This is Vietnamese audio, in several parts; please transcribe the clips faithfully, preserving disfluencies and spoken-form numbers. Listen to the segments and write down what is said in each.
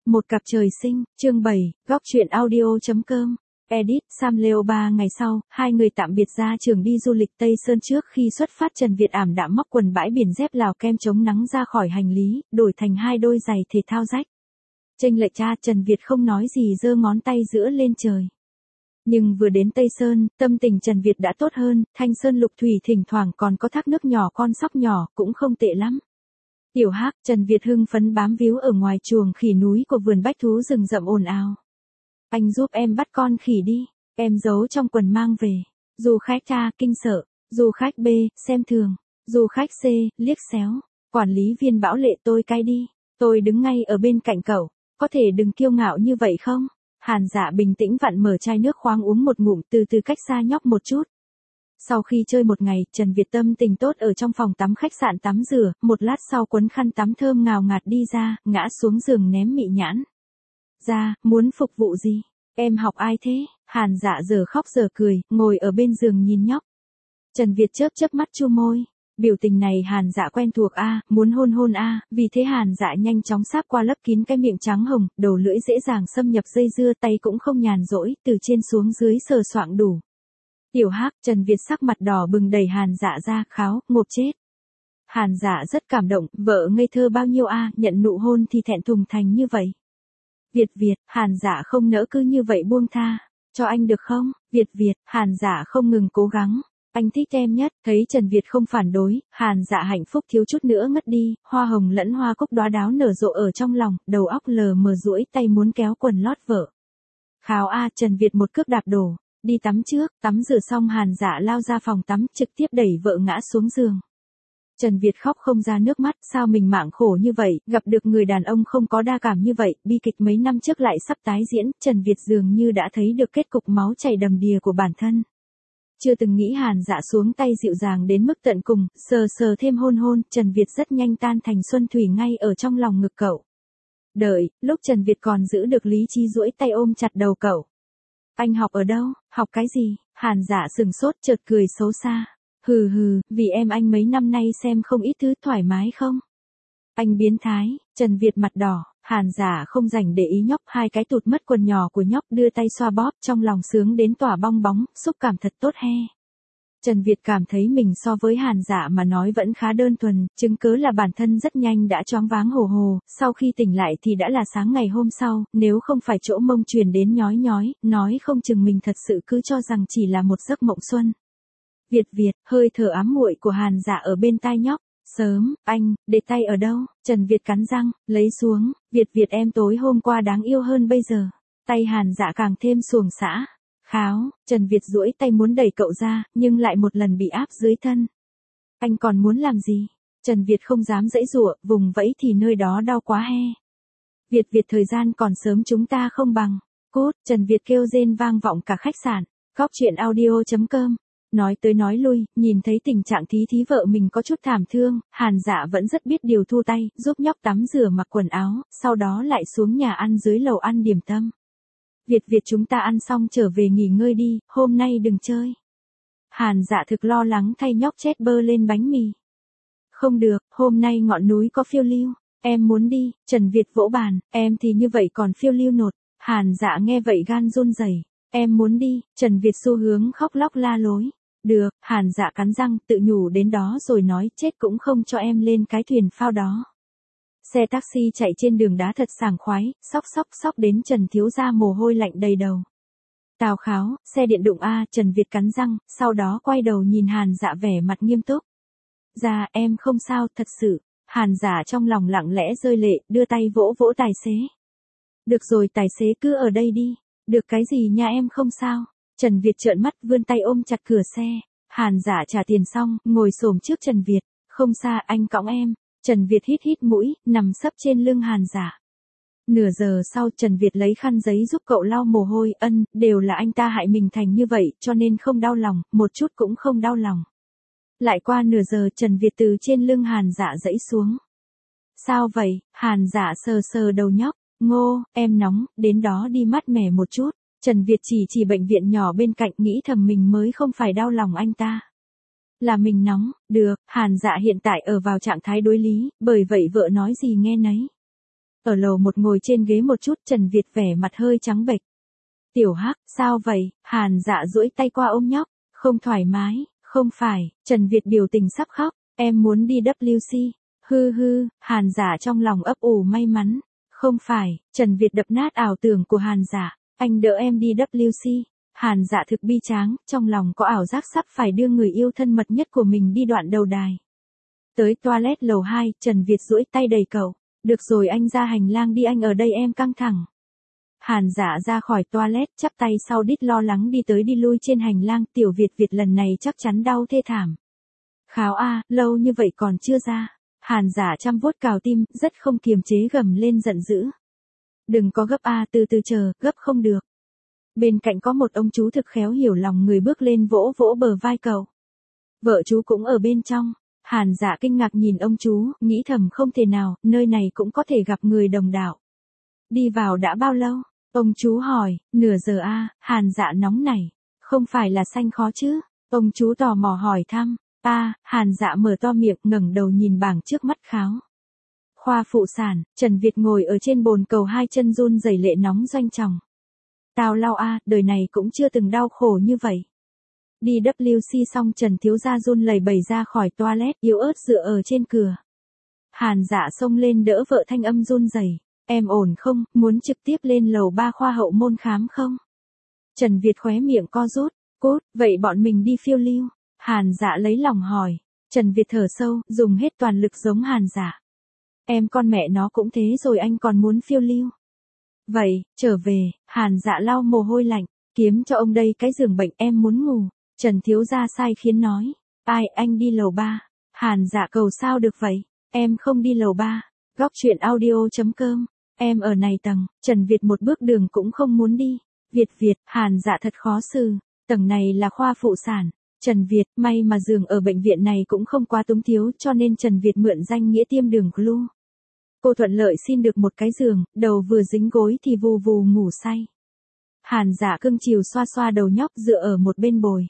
Một cặp trời sinh, chương bảy, góc truyện audio.com. Edit, Sam Leo ba ngày sau, hai người tạm biệt ra trường đi du lịch Tây Sơn. Trước khi xuất phát, Trần Việt ảm đạm móc quần bãi biển dép Lào kem chống nắng ra khỏi hành lý, đổi thành hai đôi giày thể thao rách. Chênh lệch cha, Trần Việt không nói gì, giơ ngón tay giữa lên trời. Nhưng vừa đến Tây Sơn, tâm tình Trần Việt đã tốt hơn, thanh sơn lục thủy thỉnh thoảng còn có thác nước nhỏ, con sóc nhỏ, cũng không tệ lắm. Tiểu Hắc, Trần Việt hưng phấn bám víu ở ngoài chuồng khỉ núi của vườn bách thú rừng rậm ồn ào. Anh giúp em bắt con khỉ đi, em giấu trong quần mang về. Du khách A, kinh sợ. Du khách B, xem thường. Du khách C, liếc xéo. Quản lý viên Bảo Lệ, tôi cai đi. Tôi đứng ngay ở bên cạnh cậu, có thể đừng kiêu ngạo như vậy không? Hàn Dạ bình tĩnh vặn mở chai nước khoáng uống một ngụm, từ từ cách xa nhóc một chút. Sau khi chơi một ngày, Trần Việt tâm tình tốt ở trong phòng tắm khách sạn tắm rửa, một lát sau quấn khăn tắm thơm ngào ngạt đi ra, ngã xuống giường ném mị nhãn. Ra, muốn phục vụ gì? Em học ai thế? Hàn Dạ giờ khóc giờ cười, ngồi ở bên giường nhìn nhóc. Trần Việt chớp chớp mắt chu môi. Biểu tình này Hàn Dạ quen thuộc a, muốn hôn hôn a, vì thế Hàn Dạ nhanh chóng sáp qua lấp kín cái miệng trắng hồng, đầu lưỡi dễ dàng xâm nhập dây dưa, tay cũng không nhàn rỗi, từ trên xuống dưới sờ soạng đủ. Tiểu Hắc, Trần Việt sắc mặt đỏ bừng đẩy Hàn Dạ ra, kháo, ngộp chết. Hàn Dạ rất cảm động, vợ ngây thơ bao nhiêu a, nhận nụ hôn thì thẹn thùng thành như vậy. Việt Việt, Hàn Dạ không nỡ cứ như vậy buông tha, cho anh được không? Việt Việt, Hàn Dạ không ngừng cố gắng. Anh thích em nhất, thấy Trần Việt không phản đối, Hàn Dạ hạnh phúc thiếu chút nữa ngất đi, hoa hồng lẫn hoa cúc đóa đáo nở rộ ở trong lòng, đầu óc lờ mờ duỗi tay muốn kéo quần lót vợ. Kháo a, Trần Việt một cước đạp đổ, đi tắm trước, tắm rửa xong Hàn Dạ lao ra phòng tắm, trực tiếp đẩy vợ ngã xuống giường. Trần Việt khóc không ra nước mắt, sao mình mạng khổ như vậy, gặp được người đàn ông không có đa cảm như vậy, bi kịch mấy năm trước lại sắp tái diễn, Trần Việt dường như đã thấy được kết cục máu chảy đầm đìa của bản thân. Chưa từng nghĩ Hàn Dạ xuống tay dịu dàng đến mức tận cùng, sờ sờ thêm hôn hôn, Trần Việt rất nhanh tan thành xuân thủy ngay ở trong lòng ngực cậu. Đợi, lúc Trần Việt còn giữ được lý trí duỗi tay ôm chặt đầu cậu. Anh học ở đâu, học cái gì? Hàn Dạ sừng sốt chợt cười xấu xa. Hừ hừ, vì em anh mấy năm nay xem không ít thứ, thoải mái không? Anh biến thái, Trần Việt mặt đỏ, Hàn Dạ không rảnh để ý nhóc, hai cái tụt mất quần nhỏ của nhóc, đưa tay xoa bóp, trong lòng sướng đến tỏa bong bóng, xúc cảm thật tốt he. Trần Việt cảm thấy mình so với Hàn Dạ mà nói vẫn khá đơn thuần, chứng cớ là bản thân rất nhanh đã choáng váng hồ hồ, sau khi tỉnh lại thì đã là sáng ngày hôm sau, nếu không phải chỗ mông truyền đến nhói nhói, nói không chừng mình thật sự cứ cho rằng chỉ là một giấc mộng xuân. Việt Việt, hơi thở ám muội của Hàn Dạ ở bên tai nhóc. Sớm, anh, để tay ở đâu? Trần Việt cắn răng, lấy xuống. Việt Việt, em tối hôm qua đáng yêu hơn bây giờ. Tay Hàn Dạ càng thêm xuồng xã. Kháo, Trần Việt duỗi tay muốn đẩy cậu ra, nhưng lại một lần bị áp dưới thân. Anh còn muốn làm gì? Trần Việt không dám giãy giụa, vùng vẫy thì nơi đó đau quá he. Việt Việt, thời gian còn sớm, chúng ta không bằng. Cút, Trần Việt kêu rên vang vọng cả khách sạn. Góc truyện audio.com. Nói tới nói lui, nhìn thấy tình trạng thí thí vợ mình có chút thảm thương, Hàn Dạ vẫn rất biết điều, thu tay, giúp nhóc tắm rửa mặc quần áo, sau đó lại xuống nhà ăn dưới lầu ăn điểm tâm. Việt Việt, chúng ta ăn xong trở về nghỉ ngơi đi, hôm nay đừng chơi. Hàn Dạ thực lo lắng thay nhóc, chét bơ lên bánh mì. Không được, hôm nay ngọn núi có phiêu lưu, em muốn đi. Trần Việt vỗ bàn, em thì như vậy còn phiêu lưu nột. Hàn Dạ nghe vậy gan run rẩy. Em muốn đi. Trần Việt xu hướng khóc lóc la lối. Được, Hàn Dạ cắn răng, tự nhủ đến đó rồi nói, chết cũng không cho em lên cái thuyền phao đó. Xe taxi chạy trên đường đá thật sảng khoái, xóc xóc xóc đến Trần thiếu gia mồ hôi lạnh đầy đầu. Tào Kháo, xe điện đụng a, Trần Việt cắn răng, sau đó quay đầu nhìn Hàn Dạ vẻ mặt nghiêm túc. Dạ, em không sao, thật sự. Hàn Dạ trong lòng lặng lẽ rơi lệ, đưa tay vỗ vỗ tài xế. Được rồi, tài xế cứ ở đây đi. Được cái gì nha, em không sao. Trần Việt trợn mắt vươn tay ôm chặt cửa xe. Hàn Dạ trả tiền xong, ngồi xổm trước Trần Việt. Không xa, anh cõng em. Trần Việt hít hít mũi, nằm sấp trên lưng Hàn Dạ. Nửa giờ sau, Trần Việt lấy khăn giấy giúp cậu lau mồ hôi. Ân, đều là anh ta hại mình thành như vậy, cho nên không đau lòng, một chút cũng không đau lòng. Lại qua nửa giờ, Trần Việt từ trên lưng Hàn Dạ dẫy xuống. Sao vậy? Hàn Dạ sờ sờ đầu nhóc. Ngô, em nóng, đến đó đi mát mẻ một chút. Trần Việt chỉ chỉ bệnh viện nhỏ bên cạnh, nghĩ thầm mình mới không phải đau lòng anh ta. Là mình nóng, được, Hàn Dạ hiện tại ở vào trạng thái đối lý, bởi vậy vợ nói gì nghe nấy. Ở lầu một ngồi trên ghế một chút, Trần Việt vẻ mặt hơi trắng bệch. Tiểu Hắc, sao vậy? Hàn Dạ duỗi tay qua ôm nhóc. Không thoải mái, không phải, Trần Việt biểu tình sắp khóc, em muốn đi W C. Hư hư, Hàn Dạ trong lòng ấp ủ may mắn. Không phải, Trần Việt đập nát ảo tưởng của Hàn Dạ, anh đỡ em đi W C. Hàn Dạ thực bi tráng, trong lòng có ảo giác sắp phải đưa người yêu thân mật nhất của mình đi đoạn đầu đài. Tới toilet lầu hai, Trần Việt duỗi tay đẩy cậu. Được rồi anh ra hành lang đi, anh ở đây em căng thẳng. Hàn Dạ ra khỏi toilet, chắp tay sau đít lo lắng đi tới đi lui trên hành lang. Tiểu Việt Việt lần này chắc chắn đau thê thảm. Kháo a, lâu như vậy còn chưa ra. Hàn Dạ chăm vuốt cào tim, rất không kiềm chế gầm lên giận dữ. Đừng có gấp a, từ từ chờ, gấp không được. Bên cạnh có một ông chú thực khéo hiểu lòng người bước lên vỗ vỗ bờ vai cậu. Vợ chú cũng ở bên trong. Hàn Dạ kinh ngạc nhìn ông chú, nghĩ thầm không thể nào, nơi này cũng có thể gặp người đồng đạo. Đi vào đã bao lâu? Ông chú hỏi. Nửa giờ a. Hàn Dạ nóng nảy. Không phải là xanh khó chứ? Ông chú tò mò hỏi thăm. A. Hàn Dạ mở to miệng, ngẩng đầu nhìn bảng trước mắt kháo. Khoa phụ sản. Trần Việt ngồi ở trên bồn cầu, hai chân run rẩy, lệ nóng doanh tròng. Tào lao a, đời này cũng chưa từng đau khổ như vậy. Đi W C xong, Trần thiếu gia run lẩy bẩy ra khỏi toilet, yếu ớt dựa ở trên cửa. Hàn Dạ xông lên đỡ vợ, thanh âm run rẩy. Em ổn không, muốn trực tiếp lên lầu ba khoa hậu môn khám không? Trần Việt khóe miệng co rút. Cốt, vậy bọn mình đi phiêu lưu. Hàn Dạ lấy lòng hỏi. Trần Việt thở sâu, dùng hết toàn lực giống Hàn Dạ. Em con mẹ nó cũng thế rồi, anh còn muốn phiêu lưu. Vậy, trở về. Hàn Dạ lau mồ hôi lạnh. Kiếm cho ông đây cái giường bệnh, em muốn ngủ. Trần thiếu gia sai khiến nói. Ai, anh đi lầu ba. Hàn Dạ cầu sao được vậy? Em không đi lầu ba. Góc chuyện audio chấm com. Em ở này tầng. Trần Việt một bước đường cũng không muốn đi. Việt Việt, Hàn Dạ thật khó xử. Tầng này là khoa phụ sản. Trần Việt, may mà giường ở bệnh viện này cũng không quá túng thiếu, cho nên Trần Việt mượn danh nghĩa tiêm đường glue. Cô thuận lợi xin được một cái giường, đầu vừa dính gối thì vù vù ngủ say. Hàn Dạ cưng chiều xoa xoa đầu nhóc dựa ở một bên bồi.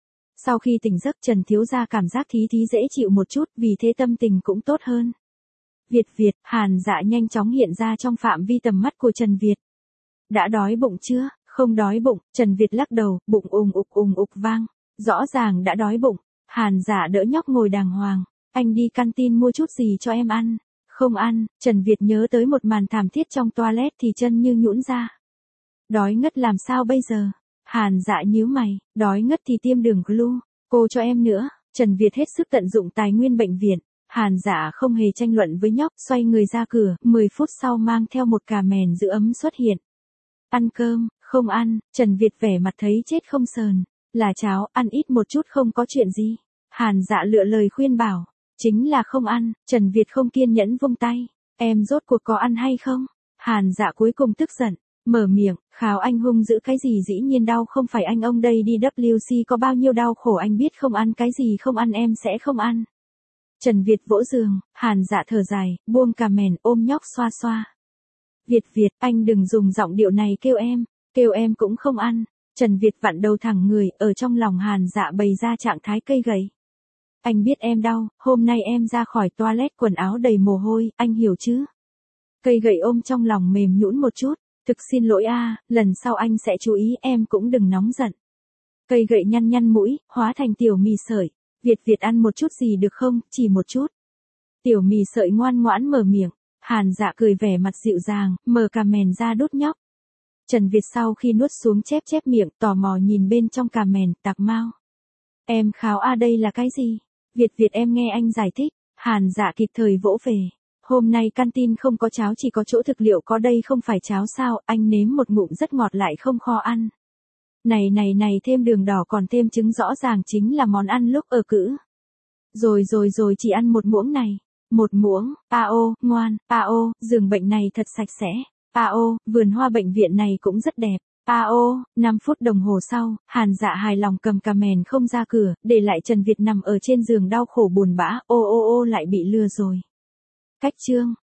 Sau khi tỉnh giấc, Trần thiếu gia cảm giác thí thí dễ chịu một chút, vì thế tâm tình cũng tốt hơn. Việt Việt, Hàn Dạ nhanh chóng hiện ra trong phạm vi tầm mắt của Trần Việt. Đã đói bụng chưa? Không đói bụng. Trần Việt lắc đầu, bụng ùng ục ùng ục vang. Rõ ràng đã đói bụng. Hàn Dạ đỡ nhóc ngồi đàng hoàng. Anh đi canteen mua chút gì cho em ăn. Không ăn. Trần Việt nhớ tới một màn thảm thiết trong toilet thì chân như nhũn ra. Đói ngất làm sao bây giờ? Hàn Dạ nhíu mày. Đói ngất thì tiêm đường glue. Cô cho em nữa. Trần Việt hết sức tận dụng tài nguyên bệnh viện. Hàn Dạ không hề tranh luận với nhóc, xoay người ra cửa, mười phút sau mang theo một cà mèn giữ ấm xuất hiện. Ăn cơm, không ăn. Trần Việt vẻ mặt thấy chết không sờn. Là cháo, ăn ít một chút không có chuyện gì. Hàn Dạ lựa lời khuyên bảo. Chính là không ăn. Trần Việt không kiên nhẫn vung tay. Em rốt cuộc có ăn hay không? Hàn Dạ cuối cùng tức giận. Mở miệng, kháo anh hung dữ cái gì, dĩ nhiên đau không phải anh, ông đây đi W C có bao nhiêu đau khổ anh biết, không ăn cái gì không ăn em sẽ không ăn. Trần Việt vỗ giường, Hàn Dạ thở dài, buông cà mèn ôm nhóc xoa xoa. Việt Việt, anh đừng dùng giọng điệu này kêu em, kêu em cũng không ăn. Trần Việt vặn đầu thẳng người, ở trong lòng Hàn Dạ bày ra trạng thái cây gậy. Anh biết em đau, hôm nay em ra khỏi toilet quần áo đầy mồ hôi, anh hiểu chứ? Cây gậy ôm trong lòng mềm nhũn một chút. Thực xin lỗi a, lần sau anh sẽ chú ý, em cũng đừng nóng giận. Cây gậy nhăn nhăn mũi, hóa thành tiểu mì sợi. Việt Việt ăn một chút gì được không, chỉ một chút. Tiểu mì sợi ngoan ngoãn mở miệng. Hàn Dạ cười vẻ mặt dịu dàng, mở cà mèn ra đút nhóc. Trần Việt sau khi nuốt xuống chép chép miệng, tò mò nhìn bên trong cà mèn, tạc mau. Em kháo a, đây là cái gì? Việt Việt em nghe anh giải thích. Hàn Dạ kịp thời vỗ về. Hôm nay canteen không có cháo, chỉ có chỗ thực liệu có, đây không phải cháo sao, anh nếm một ngụm rất ngọt lại không khó ăn. Này này này, thêm đường đỏ còn thêm trứng, rõ ràng chính là món ăn lúc ở cữ. Rồi rồi rồi, chỉ ăn một muỗng này. Một muỗng, a ô, ngoan, a ô, giường bệnh này thật sạch sẽ. A ô, vườn hoa bệnh viện này cũng rất đẹp. A ô, năm phút đồng hồ sau, Hàn Dạ hài lòng cầm cà mèn không ra cửa, để lại Trần Việt nằm ở trên giường đau khổ buồn bã, ô ô ô lại bị lừa rồi. Cách chương